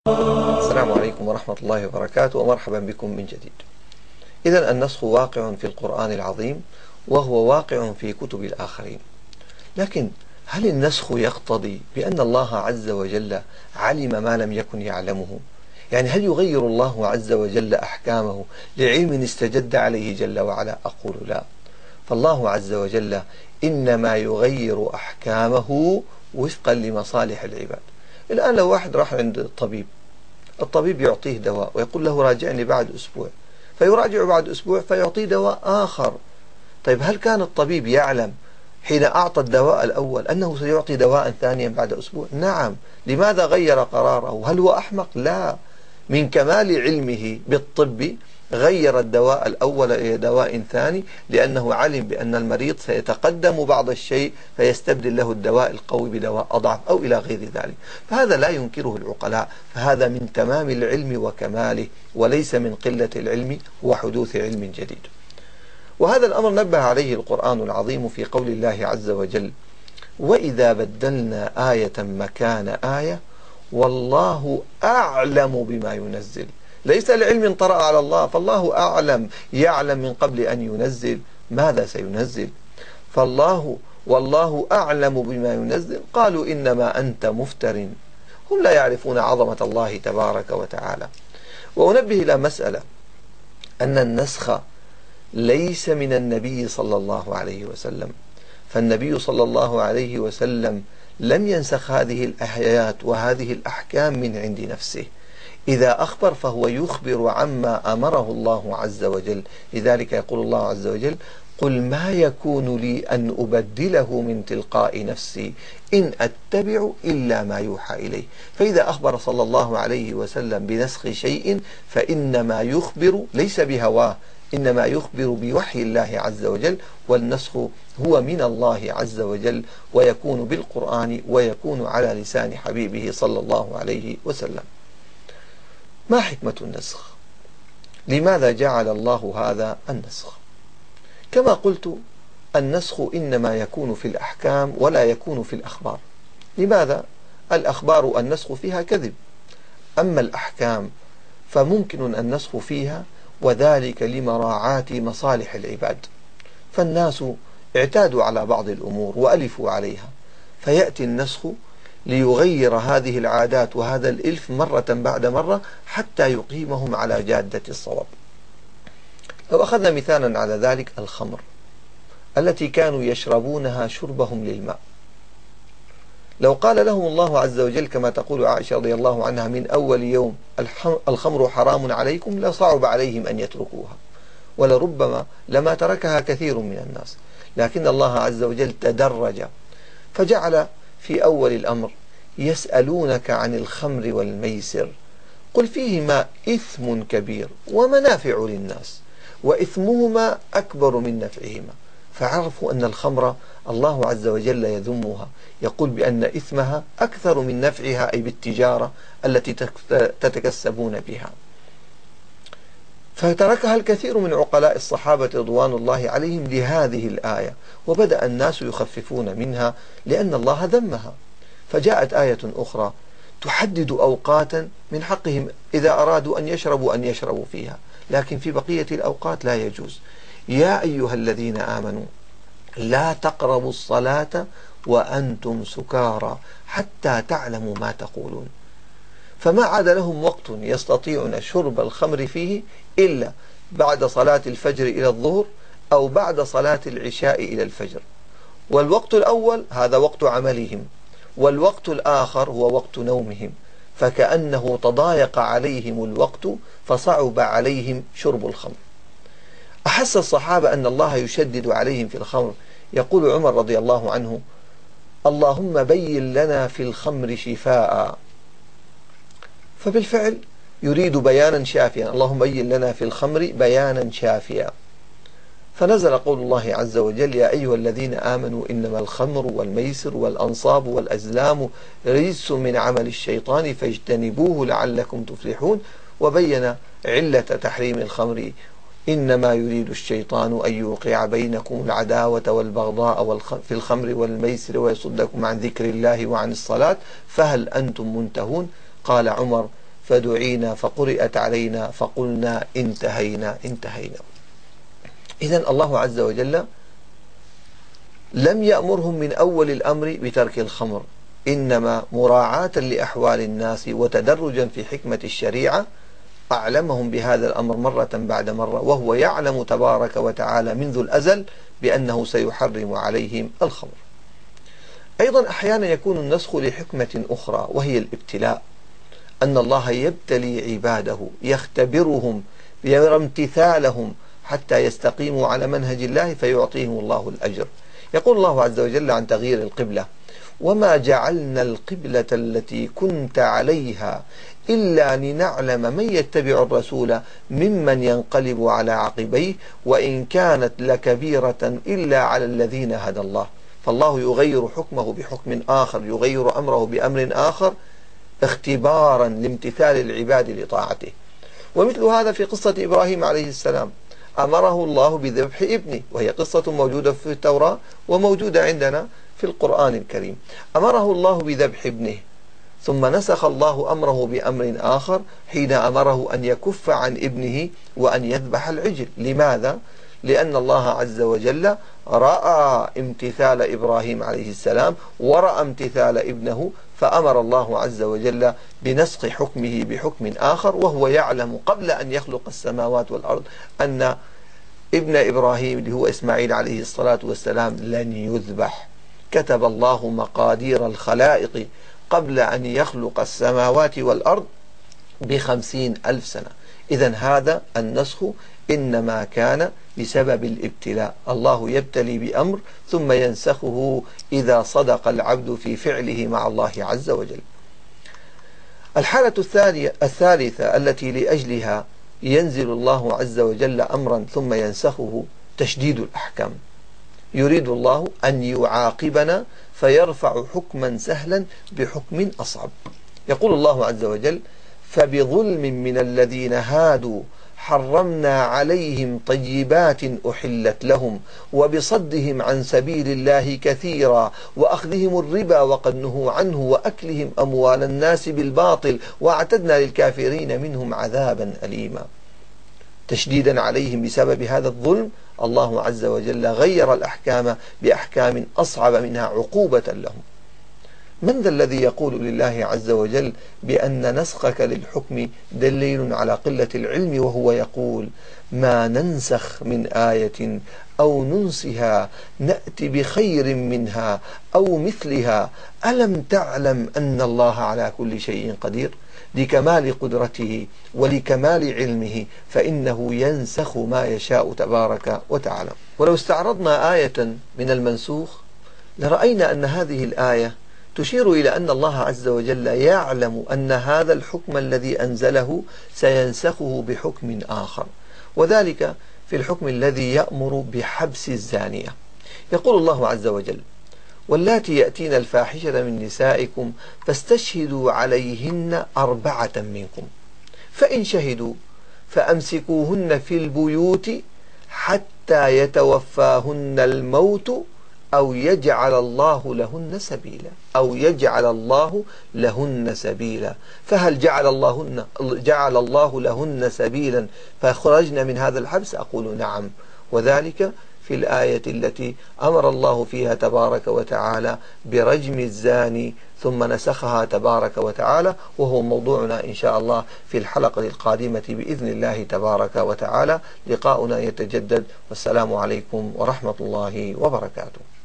السلام عليكم ورحمة الله وبركاته، ومرحبا بكم من جديد. إذن النسخ واقع في القرآن العظيم، وهو واقع في كتب الآخرين. لكن هل النسخ يقتضي بأن الله عز وجل علم ما لم يكن يعلمه؟ يعني هل يغير الله عز وجل أحكامه لعلم استجد عليه جل وعلا؟ أقول لا. فالله عز وجل إنما يغير أحكامه وفقا لمصالح العباد. الآن لو واحد راح عند الطبيب يعطيه دواء ويقول له راجعني بعد أسبوع، فيراجع بعد أسبوع فيعطيه دواء آخر. طيب، هل كان الطبيب يعلم حين أعطى الدواء الأول أنه سيعطي دواء ثانيا بعد أسبوع؟ نعم. لماذا غير قراره؟ هل هو أحمق؟ لا. من كمال علمه بالطب غير الدواء الأول إلى دواء ثاني، لأنه علم بأن المريض سيتقدم بعض الشيء فيستبدل له الدواء القوي بدواء أضعف أو إلى غير ذلك. فهذا لا ينكره العقلاء، فهذا من تمام العلم وكماله، وليس من قلة العلم وحدوث علم جديد. وهذا الأمر نبه عليه القرآن العظيم في قول الله عز وجل: وإذا بدلنا آية مكان آية والله أعلم بما ينزل. ليس لعلم طرأ على الله، فالله أعلم، يعلم من قبل أن ينزل ماذا سينزل. والله أعلم بما ينزل. قالوا إنما أنت مفتر. هم لا يعرفون عظمة الله تبارك وتعالى. وأنبه إلى مسألة، أن النسخ ليس من النبي صلى الله عليه وسلم، فالنبي صلى الله عليه وسلم لم ينسخ هذه الآيات وهذه الأحكام من عند نفسه. إذا أخبر فهو يخبر عما أمره الله عز وجل. لذلك يقول الله عز وجل: قل ما يكون لي أن أبدله من تلقاء نفسي إن أتبع إلا ما يوحى إليه. فإذا أخبر صلى الله عليه وسلم بنسخ شيء فإنما يخبر ليس بهواه، إنما يخبر بوحي الله عز وجل، والنسخ هو من الله عز وجل، ويكون بالقرآن ويكون على لسان حبيبه صلى الله عليه وسلم. ما حكمة النسخ؟ لماذا جعل الله هذا النسخ؟ كما قلت، النسخ إنما يكون في الأحكام ولا يكون في الأخبار. لماذا؟ الأخبار النسخ فيها كذب، أما الأحكام فممكن النسخ فيها، وذلك لمراعاة مصالح العباد. فالناس اعتادوا على بعض الأمور وألفوا عليها، فيأتي النسخ ليغير هذه العادات وهذا الإلف مرة بعد مرة حتى يقيمهم على جادة الصواب. لو أخذنا مثالا على ذلك، الخمر التي كانوا يشربونها شربهم للماء، لو قال لهم الله عز وجل كما تقول عائشة رضي الله عنها: من أول يوم الخمر حرام عليكم، لصعب عليهم أن يتركوها، ولربما لما تركها كثير من الناس. لكن الله عز وجل تدرج فجعل في أول الأمر: يسألونك عن الخمر والميسر قل فيهما إثم كبير ومنافع للناس وإثمهما أكبر من نفعهما. فعرفوا أن الخمر الله عز وجل يذمها، يقول بأن إثمها أكثر من نفعها، أي بالتجارة التي تتكسبون بها. فتركها الكثير من عقلاء الصحابة رضوان الله عليهم لهذه الآية، وبدأ الناس يخففون منها لأن الله ذمها. فجاءت آية أخرى تحدد أوقاتا من حقهم إذا أرادوا أن يشربوا فيها، لكن في بقية الأوقات لا يجوز. يا أيها الذين آمنوا لا تقربوا الصلاة وأنتم سكارى حتى تعلموا ما تقولون. فما عاد لهم وقت يستطيعون شرب الخمر فيه إلا بعد صلاة الفجر إلى الظهر، أو بعد صلاة العشاء إلى الفجر. والوقت الأول هذا وقت عملهم، والوقت الآخر هو وقت نومهم، فكأنه تضايق عليهم الوقت فصعب عليهم شرب الخمر. أحس الصحابة أن الله يشدد عليهم في الخمر. يقول عمر رضي الله عنه: اللهم بين لنا في الخمر شفاء. فبالفعل يريد بيانا شافيا: اللهم بين لنا في الخمر بيانا شافيا. فنزل قول الله عز وجل: يا أيها الذين آمنوا إنما الخمر والميسر والأنصاب والأزلام رجس من عمل الشيطان فاجتنبوه لعلكم تفلحون. وبين علة تحريم الخمر: إنما يريد الشيطان أن يوقع بينكم العداوة والبغضاء في الخمر والميسر ويصدكم عن ذكر الله وعن الصلاة فهل أنتم منتهون؟ قال عمر: فدعينا فقرئت علينا فقلنا انتهينا. إذن الله عز وجل لم يأمرهم من أول الأمر بترك الخمر، إنما مراعاة لأحوال الناس وتدرجا في حكمة الشريعة أعلمهم بهذا الأمر مرة بعد مرة، وهو يعلم تبارك وتعالى منذ الأزل بأنه سيحرم عليهم الخمر. أيضا أحيانا يكون النسخ لحكمة أخرى وهي الابتلاء، أن الله يبتلي عباده يختبرهم يرى امتثالهم حتى يستقيموا على منهج الله فيعطيهم الله الأجر. يقول الله عز وجل عن تغيير القبلة: وما جعلنا القبلة التي كنت عليها إلا لنعلم من يتبع الرسول ممن ينقلب على عقبيه وإن كانت لكبيرة إلا على الذين هدى الله. فالله يغير حكمه بحكم آخر، يغير أمره بأمر آخر اختبارا لامتثال العباد لطاعته. ومثل هذا في قصة إبراهيم عليه السلام، أمره الله بذبح ابنه، وهي قصة موجودة في التوراة وموجودة عندنا في القرآن الكريم. أمره الله بذبح ابنه، ثم نسخ الله أمره بأمر آخر حين أمره أن يكف عن ابنه وأن يذبح العجل. لماذا؟ لأن الله عز وجل رأى امتثال إبراهيم عليه السلام ورأى امتثال ابنه، فأمر الله عز وجل بنسخ حكمه بحكم آخر، وهو يعلم قبل أن يخلق السماوات والأرض أن ابن إبراهيم اللي هو إسماعيل عليه الصلاة والسلام لن يذبح. كتب الله مقادير الخلائق قبل أن يخلق السماوات والأرض ب50,000 سنة. إذن هذا النسخ إنما كان بسبب الابتلاء، الله يبتلي بأمر ثم ينسخه إذا صدق العبد في فعله مع الله عز وجل. الحالة الثالثة التي لأجلها ينزل الله عز وجل أمرا ثم ينسخه تشديد الأحكام. يريد الله أن يعاقبنا فيرفع حكما سهلا بحكم أصعب. يقول الله عز وجل: فبظلم من الذين هادوا حرمنا عليهم طيبات أحلت لهم وبصدهم عن سبيل الله كثيرا وأخذهم الربا وقد نهوا عنه وأكلهم أموال الناس بالباطل وأعتدنا للكافرين منهم عذابا أليما. تشديدا عليهم بسبب هذا الظلم الله عز وجل غير الأحكام بأحكام أصعب منها عقوبة لهم. من ذا الذي يقول لله عز وجل بأن نسخك للحكم دليل على قلة العلم، وهو يقول: ما ننسخ من آية أو ننسها نأتي بخير منها أو مثلها ألم تعلم أن الله على كل شيء قدير. لكمال قدرته ولكمال علمه فإنه ينسخ ما يشاء تبارك وتعالى. ولو استعرضنا آية من المنسوخ لرأينا أن هذه الآية تشير إلى أن الله عز وجل يعلم أن هذا الحكم الذي أنزله سينسخه بحكم آخر، وذلك في الحكم الذي يأمر بحبس الزانية. يقول الله عز وجل: واللاتي يأتين الفاحشة من نسائكم فاستشهدوا عليهن 4 منكم فإن شهدوا فأمسكوهن في البيوت حتى يتوفاهن الموت أو يجعل الله لهن سبيلا. فهل جعل الله لهن سبيلا فخرجنا من هذا الحبس؟ أقول نعم، وذلك في الآية التي أمر الله فيها تبارك وتعالى برجم الزاني ثم نسخها تبارك وتعالى، وهو موضوعنا إن شاء الله في الحلقة القادمة بإذن الله تبارك وتعالى. لقاؤنا يتجدد، والسلام عليكم ورحمة الله وبركاته.